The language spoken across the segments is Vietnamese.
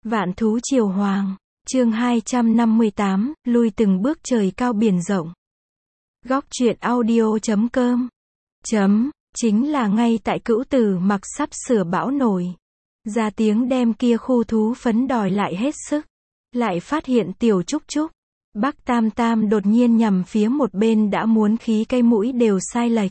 Vạn thú triều hoàng, chương 258, lui từng bước trời cao biển rộng. Góc truyện audio.com chính là ngay tại Cửu Tử Mặc sắp sửa bão nổi. Ra tiếng đem kia khu thú phấn đòi lại hết sức. Lại phát hiện Tiểu Trúc Trúc, Bắc Tam Tam đột nhiên nhằm phía một bên đã muốn khí cây mũi đều sai lệch.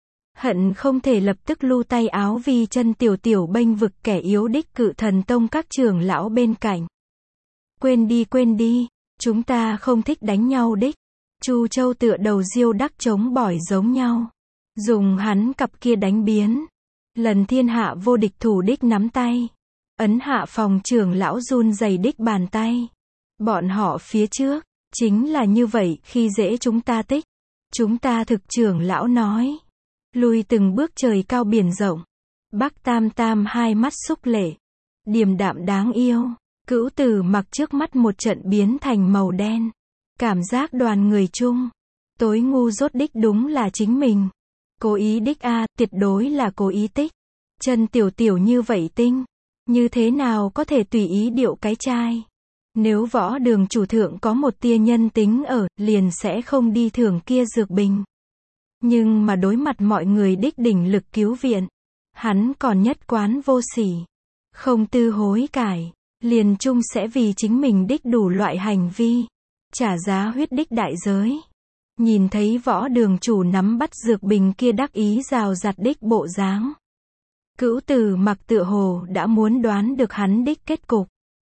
Hận không thể lập tức lưu tay áo vì chân Tiểu Tiểu bênh vực kẻ yếu đích Cự Thần Tông các trưởng lão bên cạnh. Quên đi, chúng ta không thích đánh nhau đích. Chu Châu tựa đầu diêu đắc chống bỏi giống nhau. Dùng hắn cặp kia đánh biến. Lần thiên hạ vô địch thủ đích nắm tay. Ấn hạ phòng trưởng lão run rẩy đích bàn tay. Bọn họ phía trước, chính là như vậy khi dễ chúng ta tích. Chúng ta thực trưởng lão nói. Lui từng bước trời cao biển rộng. Bắc Tam Tam hai mắt xúc lệ. Điềm đạm đáng yêu. Cửu Tử Mặc trước mắt một trận biến thành màu đen. Cảm giác đoàn người chung. Tối ngu dốt đích đúng là chính mình. Cố ý đích tuyệt đối là cố ý tích. Chân Tiểu Tiểu như vậy tinh. Như thế nào có thể tùy ý điệu cái chai. Nếu võ đường chủ thượng có một tia nhân tính ở, liền sẽ không đi thưởng kia dược bình. Nhưng mà đối mặt mọi người đích đỉnh lực cứu viện. Hắn còn nhất quán vô sỉ. Không tư hối cải. Liền chung sẽ vì chính mình đích đủ loại hành vi. Trả giá huyết đích đại giới. Nhìn thấy võ đường chủ nắm bắt dược bình kia đắc ý rào rạt đích bộ dáng. Cửu Tử Mặc tựa hồ đã muốn đoán được hắn đích kết cục.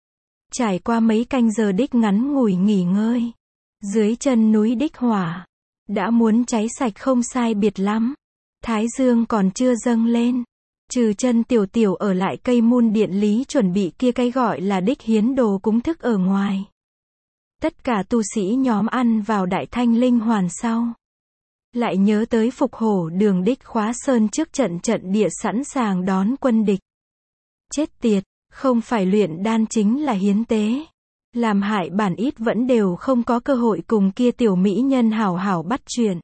Trải qua mấy canh giờ đích ngắn ngủi nghỉ ngơi. Dưới chân núi đích hỏa. Đã muốn cháy sạch không sai biệt lắm. Thái dương còn chưa dâng lên. Trừ chân Tiểu Tiểu ở lại cây môn điện lý chuẩn bị kia cái gọi là đích hiến đồ cúng thức ở ngoài. Tất cả tu sĩ nhóm ăn vào đại thanh linh hoàn sau. Lại nhớ tới Phục Hổ đường đích khóa sơn trước trận địa sẵn sàng đón quân địch. Chết tiệt, không phải luyện đan chính là hiến tế. Làm hại bản ít vẫn đều không có cơ hội cùng kia tiểu mỹ nhân hảo hảo bắt chuyện.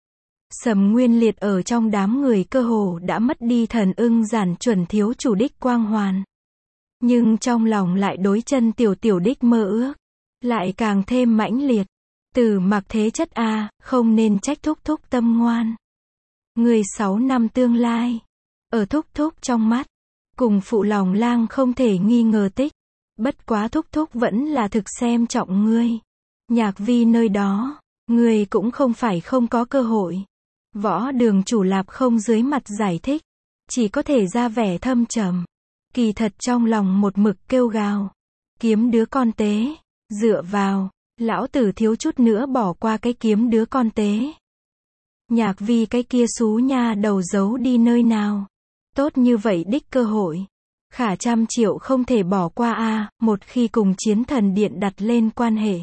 Sầm Nguyên Liệt ở trong đám người cơ hồ đã mất đi thần ưng giản chuẩn thiếu chủ đích quang hoàn. Nhưng trong lòng lại đối chân Tiểu Tiểu đích mơ ước. Lại càng thêm mãnh liệt. Tử Mặc thế chất không nên trách thúc thúc tâm ngoan. Người 6 năm tương lai. Ở thúc thúc trong mắt. Cùng phụ lòng lang không thể nghi ngờ tích. Bất quá thúc thúc vẫn là thực xem trọng ngươi. Nhạc vi nơi đó. Ngươi cũng không phải không có cơ hội. Võ đường chủ Lạp không dưới mặt giải thích. Chỉ có thể ra vẻ thâm trầm. Kỳ thật trong lòng một mực kêu gào. Kiếm đứa con tế. Dựa vào. Lão tử thiếu chút nữa bỏ qua cái kiếm đứa con tế. Nhạc vi cái kia xú nha đầu giấu đi nơi nào. Tốt như vậy đích cơ hội. Khả trăm triệu không thể bỏ qua một khi cùng chiến thần điện đặt lên quan hệ.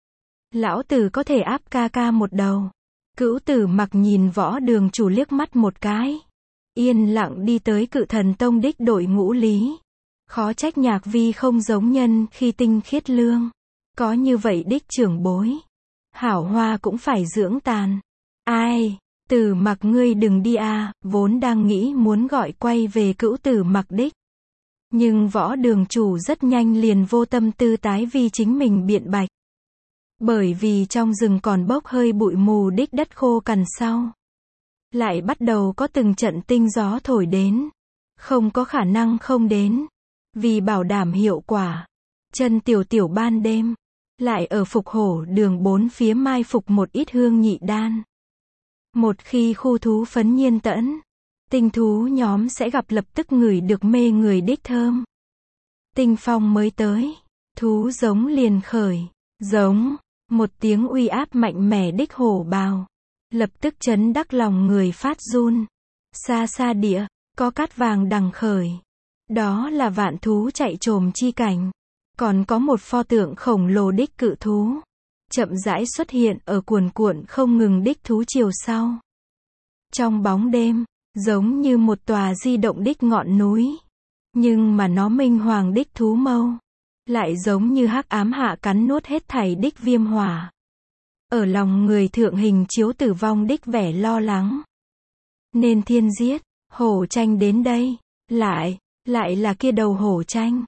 Lão tử có thể áp ca một đầu. Cửu Tử Mặc nhìn võ đường chủ liếc mắt một cái. Yên lặng đi tới Cự Thần Tông đích đội ngũ lý. Khó trách nhạc vi không giống nhân khi tinh khiết lương. Có như vậy đích trưởng bối. Hảo hoa cũng phải dưỡng tàn. Ai, Tử Mặc ngươi đừng đi vốn đang nghĩ muốn gọi quay về Cửu Tử Mặc đích. Nhưng võ đường chủ rất nhanh liền vô tâm tư tái vì chính mình biện bạch. Bởi vì trong rừng còn bốc hơi bụi mù đích đất khô cằn sau. Lại bắt đầu có từng trận tinh gió thổi đến. Không có khả năng không đến. Vì bảo đảm hiệu quả. Chân Tiểu Tiểu ban đêm. Lại ở Phục Hổ đường bốn phía mai phục một ít hương nhị đan. Một khi khu thú phấn nhiên tẫn. Tinh thú nhóm sẽ gặp lập tức ngửi được mê người đích thơm. Tinh phong mới tới. Thú giống liền khởi. Giống. Một tiếng uy áp mạnh mẽ đích hổ bào. Lập tức chấn đắc lòng người phát run. Xa xa địa. Có cát vàng đằng khởi. Đó là vạn thú chạy trồm chi cảnh. Còn có một pho tượng khổng lồ đích cự thú. Chậm rãi xuất hiện ở cuồn cuộn không ngừng đích thú chiều sau. Trong bóng đêm. Giống như một tòa di động đích ngọn núi. Nhưng mà nó minh hoàng đích thú mâu. Lại giống như hắc ám hạ cắn nuốt hết thảy đích viêm hỏa. Ở lòng người thượng hình chiếu tử vong đích vẻ lo lắng. Nên thiên giết, hổ tranh đến đây. Lại là kia đầu hổ tranh.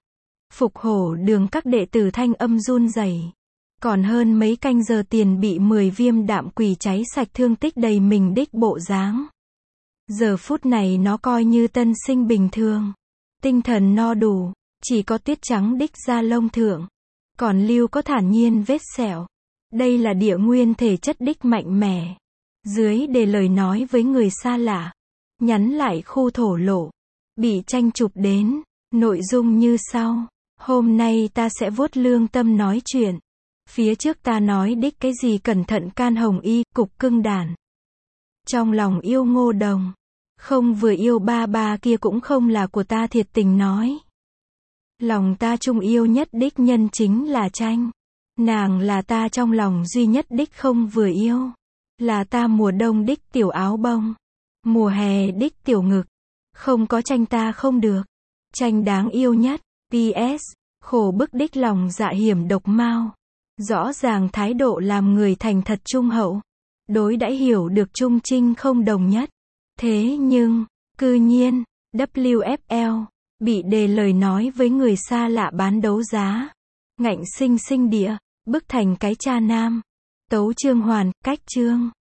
Phục Hổ Đường các đệ tử thanh âm run rẩy. Còn hơn mấy canh giờ tiền bị 10 viêm đạm quỷ cháy sạch thương tích đầy mình đích bộ dáng. Giờ phút này nó coi như tân sinh bình thường. Tinh thần no đủ, chỉ có tiết trắng đích da lông thượng. Còn lưu có thản nhiên vết sẹo. Đây là địa nguyên thể chất đích mạnh mẽ. Dưới để lời nói với người xa lạ. Nhắn lại khu thổ lộ. Bị tranh chụp đến. Nội dung như sau. Hôm nay ta sẽ vuốt lương tâm nói chuyện. Phía trước ta nói đích cái gì cẩn thận can hồng y, cục cưng đàn. Trong lòng yêu Ngô Đồng. Không vừa yêu ba ba kia cũng không là của ta thiệt tình nói. Lòng ta chung yêu nhất đích nhân chính là Tranh. Nàng là ta trong lòng duy nhất đích không vừa yêu. Là ta mùa đông đích tiểu áo bông. Mùa hè đích tiểu ngực. Không có Tranh ta không được. Tranh đáng yêu nhất. PS. Khổ bức đích lòng dạ hiểm độc mau. Rõ ràng thái độ làm người thành thật trung hậu. Đối đãi hiểu được trung trinh không đồng nhất. Thế nhưng, cư nhiên, WFL, bị đề lời nói với người xa lạ bán đấu giá. Ngạnh sinh sinh địa, bức thành cái cha nam. Tấu chương hoàn, cách chương.